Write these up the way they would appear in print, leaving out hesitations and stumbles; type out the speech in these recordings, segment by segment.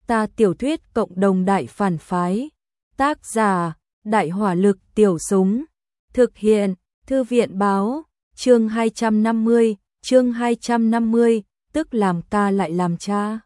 Ta tiểu thuyết cộng đồng đại phản phái. Tác giả, Đại hỏa lực tiểu súng. Thực hiện, Thư viện báo, chương 250, tức làm ca lại làm cha.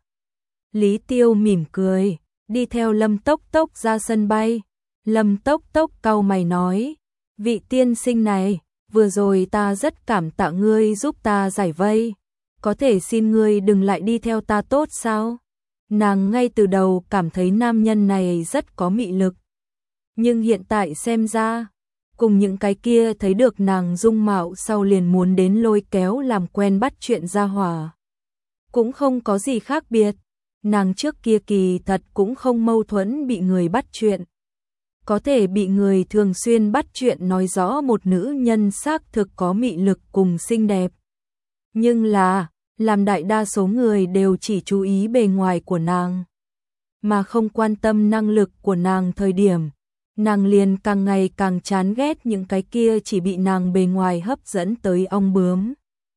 Lý Tiêu mỉm cười, đi theo Lâm Tốc Tốc ra sân bay. Lâm Tốc Tốc cau mày nói, vị tiên sinh này, vừa rồi ta rất cảm tạ ngươi giúp ta giải vây. Có thể xin ngươi đừng lại đi theo ta tốt sao? Nàng ngay từ đầu cảm thấy nam nhân này rất có mị lực. Nhưng hiện tại xem ra, cùng những cái kia thấy được nàng dung mạo sau liền muốn đến lôi kéo làm quen bắt chuyện ra hỏa. Cũng không có gì khác biệt, nàng trước kia kỳ thật cũng không mâu thuẫn bị người bắt chuyện. Có thể bị người thường xuyên bắt chuyện nói rõ một nữ nhân xác thực có mị lực cùng xinh đẹp. Nhưng là, làm đại đa số người đều chỉ chú ý bề ngoài của nàng, mà không quan tâm năng lực của nàng thời điểm. Nàng liền càng ngày càng chán ghét những cái kia chỉ bị nàng bề ngoài hấp dẫn tới ong bướm.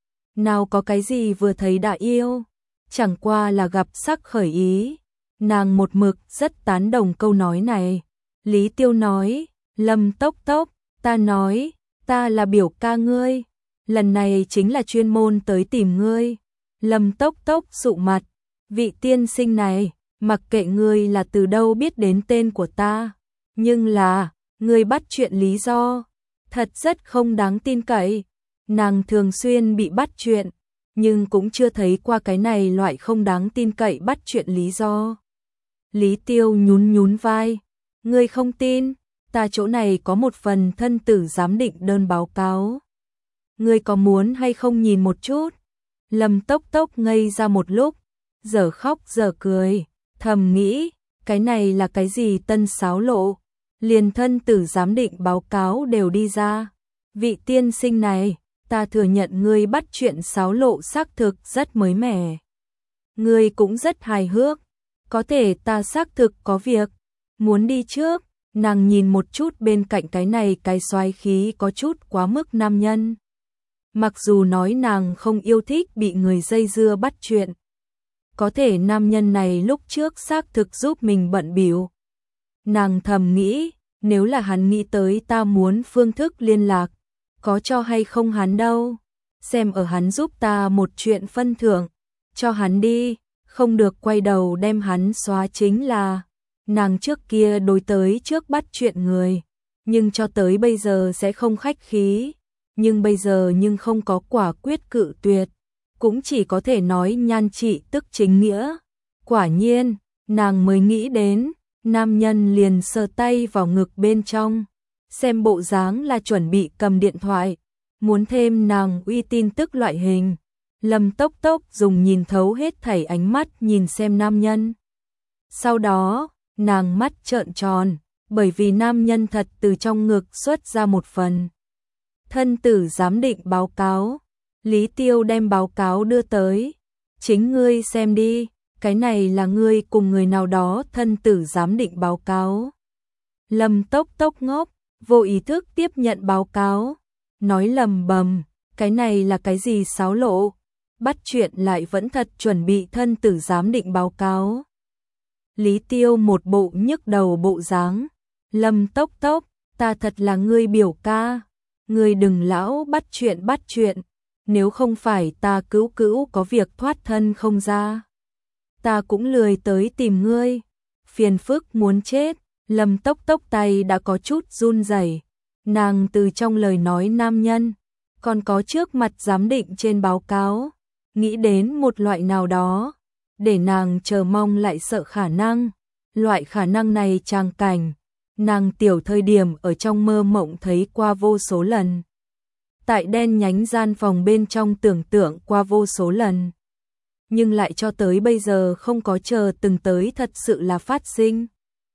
Nào có cái gì vừa thấy đã yêu, chẳng qua là gặp sắc khởi ý. Nàng một mực rất tán đồng câu nói này. Lý Tiêu nói, Lâm Tốc Tốc, ta nói, ta là biểu ca ngươi, lần này chính là chuyên môn tới tìm ngươi. Lâm Tốc Tốc sụ mặt, vị tiên sinh này, mặc kệ ngươi là từ đâu biết đến tên của ta, nhưng là, ngươi bắt chuyện lý do, thật rất không đáng tin cậy. Nàng thường xuyên bị bắt chuyện, nhưng cũng chưa thấy qua cái này loại không đáng tin cậy bắt chuyện lý do. Lý Tiêu nhún nhún vai, ngươi không tin, ta chỗ này có một phần thân tử giám định đơn báo cáo. Ngươi có muốn hay không nhìn một chút? Lâm Tốc Tốc ngây ra một lúc, giờ khóc giờ cười, thầm nghĩ, cái này là cái gì tân xáo lộ, liền thân tử giám định báo cáo đều đi ra. Vị tiên sinh này, ta thừa nhận ngươi bắt chuyện xáo lộ xác thực rất mới mẻ. Ngươi cũng rất hài hước, có thể ta xác thực có việc, muốn đi trước. Nàng nhìn một chút bên cạnh cái này cái xoái khí có chút quá mức nam nhân. Mặc dù nói nàng không yêu thích bị người dây dưa bắt chuyện, có thể nam nhân này lúc trước xác thực giúp mình bận bịu. Nàng thầm nghĩ, nếu là hắn nghĩ tới ta muốn phương thức liên lạc, có cho hay không hắn đâu. Xem ở hắn giúp ta một chuyện phân thưởng, cho hắn đi, không được quay đầu đem hắn xóa chính là. Nàng trước kia đối tới trước bắt chuyện người, nhưng cho tới bây giờ sẽ không khách khí. Nhưng bây giờ nhưng không có quả quyết cự tuyệt, cũng chỉ có thể nói nhan trị tức chính nghĩa. Quả nhiên, nàng mới nghĩ đến, nam nhân liền sờ tay vào ngực bên trong, xem bộ dáng là chuẩn bị cầm điện thoại, muốn thêm nàng uy tin tức loại hình. Lâm Tốc Tốc dùng nhìn thấu hết thảy ánh mắt nhìn xem nam nhân. Sau đó, nàng mắt trợn tròn, bởi vì nam nhân thật từ trong ngực xuất ra một phần thân tử giám định báo cáo. Lý Tiêu đem báo cáo đưa tới, chính ngươi xem đi, cái này là ngươi cùng người nào đó thân tử giám định báo cáo. Lâm Tốc Tốc ngốc, vô ý thức tiếp nhận báo cáo, nói lầm bầm, cái này là cái gì xáo lộ, bắt chuyện lại vẫn thật chuẩn bị thân tử giám định báo cáo. Lý Tiêu một bộ nhức đầu bộ dáng, Lâm Tốc Tốc, ta thật là ngươi biểu ca, ngươi đừng lão bắt chuyện, nếu không phải ta cữu có việc thoát thân không ra, ta cũng lười tới tìm ngươi, phiền phức muốn chết. Lâm Tốc Tốc tay đã có chút run rẩy, nàng từ trong lời nói nam nhân, còn có trước mặt giám định trên báo cáo, nghĩ đến một loại nào đó, để nàng chờ mong lại sợ khả năng. Loại khả năng này tràng cảnh, nàng tiểu thời điểm ở trong mơ mộng thấy qua vô số lần. Tại đen nhánh gian phòng bên trong tưởng tượng qua vô số lần. Nhưng lại cho tới bây giờ không có chờ từng tới thật sự là phát sinh.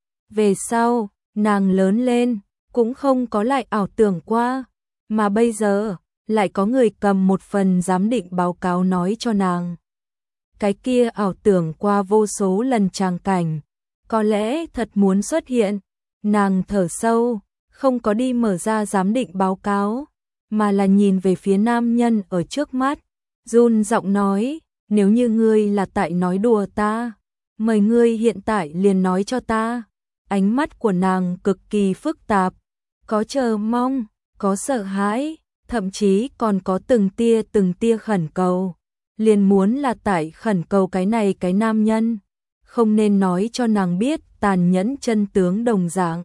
Về sau, nàng lớn lên, cũng không có lại ảo tưởng qua. Mà bây giờ, lại có người cầm một phần giám định báo cáo nói cho nàng. Cái kia ảo tưởng qua vô số lần tràng cảnh, có lẽ thật muốn xuất hiện. Nàng thở sâu, không có đi mở ra giám định báo cáo, mà là nhìn về phía nam nhân ở trước mắt, run giọng nói, nếu như ngươi là tại nói đùa ta, Mời ngươi hiện tại liền nói cho ta. Ánh mắt của nàng cực kỳ phức tạp, có chờ mong, có sợ hãi, thậm chí còn có từng tia khẩn cầu. Liền muốn là tại khẩn cầu cái này cái nam nhân, không nên nói cho nàng biết tàn nhẫn chân tướng đồng dạng.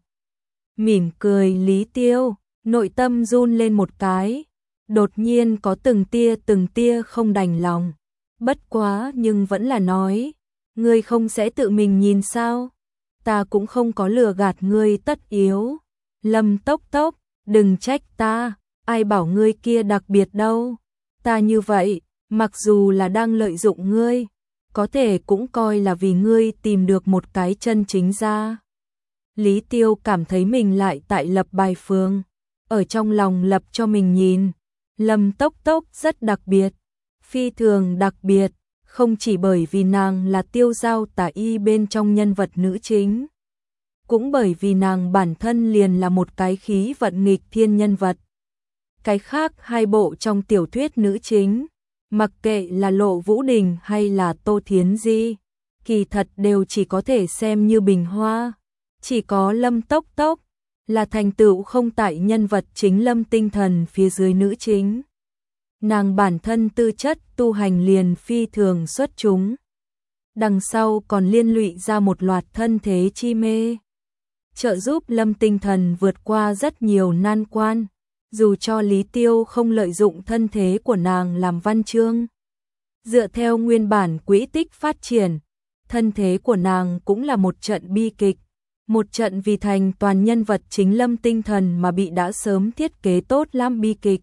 Mỉm cười Lý Tiêu, nội tâm run lên một cái, đột nhiên có từng tia không đành lòng. Bất quá nhưng vẫn là nói, ngươi không sẽ tự mình nhìn sao? Ta cũng không có lừa gạt ngươi tất yếu. Lâm Tốc Tốc, đừng trách ta, ai bảo ngươi kia đặc biệt đâu. Ta như vậy, mặc dù là đang lợi dụng ngươi, có thể cũng coi là vì ngươi tìm được một cái chân chính ra. Lý Tiêu cảm thấy mình lại tại lập bài phương, ở trong lòng lập cho mình nhìn. Lâm Tốc Tốc rất đặc biệt, phi thường đặc biệt, không chỉ bởi vì nàng là Tiêu Giao Tả Y bên trong nhân vật nữ chính, cũng bởi vì nàng bản thân liền là một cái khí vận nghịch thiên nhân vật. Cái khác hai bộ trong tiểu thuyết nữ chính, mặc kệ là Lộ Vũ Đình hay là Tô Thiến Di, kỳ thật đều chỉ có thể xem như bình hoa. Chỉ có Lâm Tốc Tốc là thành tựu không tại nhân vật chính Lâm Tinh Thần phía dưới nữ chính. Nàng bản thân tư chất tu hành liền phi thường xuất chúng. Đằng sau còn liên lụy ra một loạt thân thế chi mê, trợ giúp Lâm Tinh Thần vượt qua rất nhiều nan quan, dù cho Lý Tiêu không lợi dụng thân thế của nàng làm văn chương. Dựa theo nguyên bản quỹ tích phát triển, thân thế của nàng cũng là một trận bi kịch, một trận vì thành toàn nhân vật chính Lâm Tinh Thần mà bị đã sớm thiết kế tốt lắm bi kịch.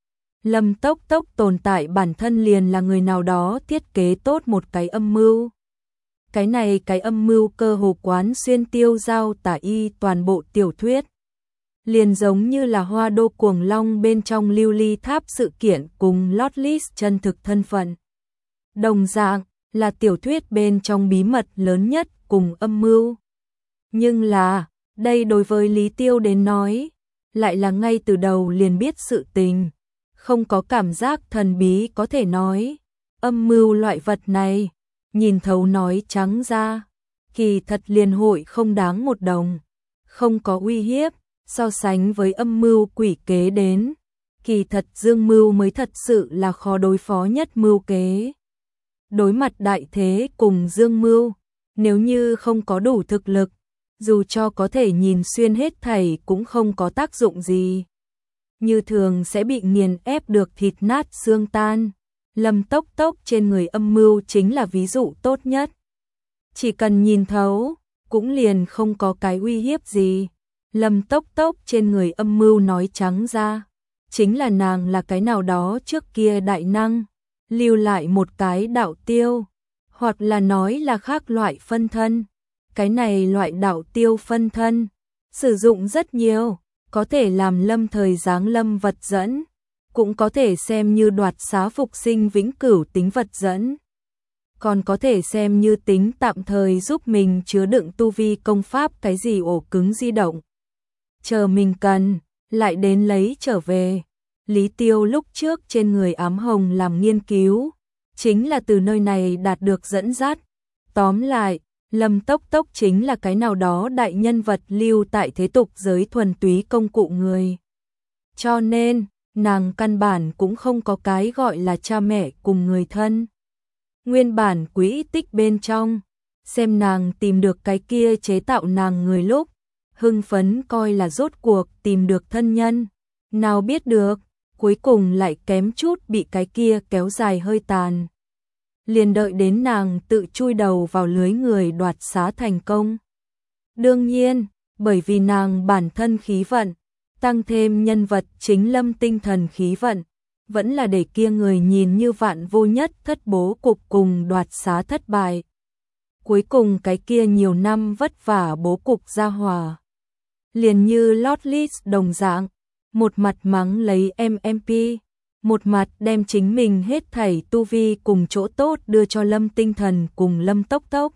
Lâm Tốc Tốc tồn tại bản thân liền là người nào đó thiết kế tốt một cái âm mưu. Cái này cái âm mưu cơ hồ quán xuyên Tiêu Giao Tả Y toàn bộ tiểu thuyết. Liền giống như là Hoa Đô Cuồng Long bên trong Lưu Ly Tháp sự kiện cùng Lotlist chân thực thân phận. Đồng dạng là tiểu thuyết bên trong bí mật lớn nhất cùng âm mưu. Nhưng là, đây đối với Lý Tiêu đến nói, lại là ngay từ đầu liền biết sự tình. Không có cảm giác thần bí có thể nói, âm mưu loại vật này, nhìn thấu nói trắng ra, kỳ thật liền hội không đáng một đồng, không có uy hiếp, so sánh với âm mưu quỷ kế đến, kỳ thật dương mưu mới thật sự là khó đối phó nhất mưu kế. Đối mặt đại thế cùng dương mưu, nếu như không có đủ thực lực, dù cho có thể nhìn xuyên hết thảy cũng không có tác dụng gì. Như thường sẽ bị nghiền ép được thịt nát xương tan. Lâm Tốc Tốc trên người âm mưu chính là ví dụ tốt nhất. Chỉ cần nhìn thấu, cũng liền không có cái uy hiếp gì. Lâm Tốc Tốc trên người âm mưu nói trắng ra, chính là nàng là cái nào đó trước kia đại năng, lưu lại một cái đạo tiêu, hoặc là nói là khác loại phân thân. Cái này loại đạo tiêu phân thân, sử dụng rất nhiều, có thể làm lâm thời giáng lâm vật dẫn, cũng có thể xem như đoạt xá phục sinh vĩnh cửu tính vật dẫn, còn có thể xem như tính tạm thời giúp mình chứa đựng tu vi công pháp cái gì ổ cứng di động. Chờ mình cần, lại đến lấy trở về. Lý Tiêu lúc trước trên người ám hồng làm nghiên cứu, chính là từ nơi này đạt được dẫn dắt. Tóm lại, Lâm Tốc Tốc chính là cái nào đó đại nhân vật lưu tại thế tục giới thuần túy công cụ người. Cho nên, nàng căn bản cũng không có cái gọi là cha mẹ cùng người thân. Nguyên bản quỹ tích bên trong, xem nàng tìm được cái kia chế tạo nàng người lúc, hưng phấn coi là rốt cuộc tìm được thân nhân. Nào biết được, cuối cùng lại kém chút bị cái kia kéo dài hơi tàn. Liền đợi đến nàng tự chui đầu vào lưới người đoạt xá thành công. Đương nhiên, bởi vì nàng bản thân khí vận, tăng thêm nhân vật chính Lâm Tinh Thần khí vận, vẫn là để kia người nhìn như vạn vô nhất thất bố cục cùng đoạt xá thất bại. Cuối cùng cái kia nhiều năm vất vả bố cục ra hòa. Liền như Lotlist đồng dạng, một mặt mắng lấy MMP, một mặt đem chính mình hết thảy tu vi cùng chỗ tốt đưa cho Lâm Tinh Thần cùng Lâm Tốc Tốc.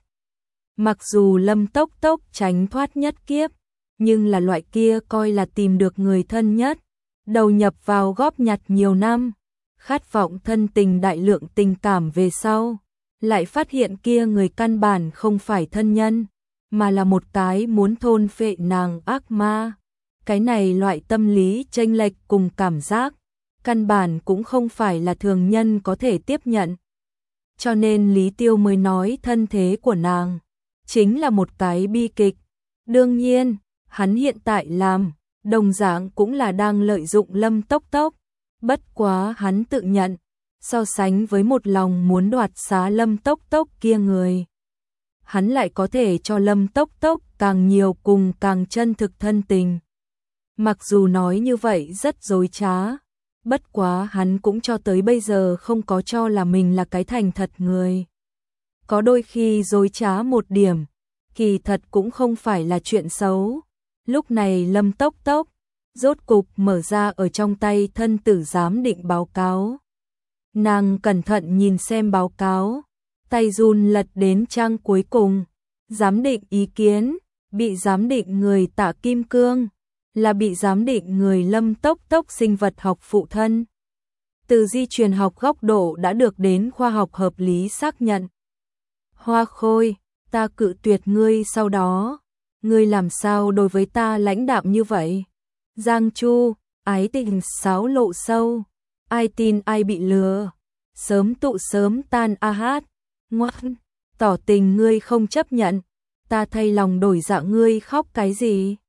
Mặc dù Lâm Tốc Tốc tránh thoát nhất kiếp, nhưng là loại kia coi là tìm được người thân nhất, đầu nhập vào góp nhặt nhiều năm, khát vọng thân tình đại lượng tình cảm về sau, lại phát hiện kia người căn bản không phải thân nhân, mà là một cái muốn thôn phệ nàng ác ma. Cái này loại tâm lý chênh lệch cùng cảm giác, căn bản cũng không phải là thường nhân có thể tiếp nhận. Cho nên Lý Tiêu mới nói thân thế của nàng chính là một cái bi kịch. Đương nhiên, hắn hiện tại làm, đồng dạng cũng là đang lợi dụng Lâm Tốc Tốc. Bất quá hắn tự nhận, so sánh với một lòng muốn đoạt xá Lâm Tốc Tốc kia người, hắn lại có thể cho Lâm Tốc Tốc càng nhiều cùng càng chân thực thân tình. Mặc dù nói như vậy rất dối trá, bất quá hắn cũng cho tới bây giờ không có cho là mình là cái thành thật người. Có đôi khi dối trá một điểm, kỳ thật cũng không phải là chuyện xấu. Lúc này Lâm Tốc Tốc rốt cục mở ra ở trong tay thân tử giám định báo cáo. Nàng cẩn thận nhìn xem báo cáo, tay run lật đến trang cuối cùng. Giám định ý kiến, bị giám định người Tạ Kim Cương, là bị giám định người Lâm Tốc Tốc sinh vật học phụ thân. Từ di truyền học góc độ đã được đến khoa học hợp lý xác nhận. Hoa Khôi, ta cự tuyệt ngươi sau đó, ngươi làm sao đối với ta lãnh đạm như vậy? Giang Chu, ái tình xáo lộ sâu, ai tin ai bị lừa, sớm tụ sớm tan a hát, ngoan, tỏ tình ngươi không chấp nhận, ta thay lòng đổi dạ ngươi khóc cái gì?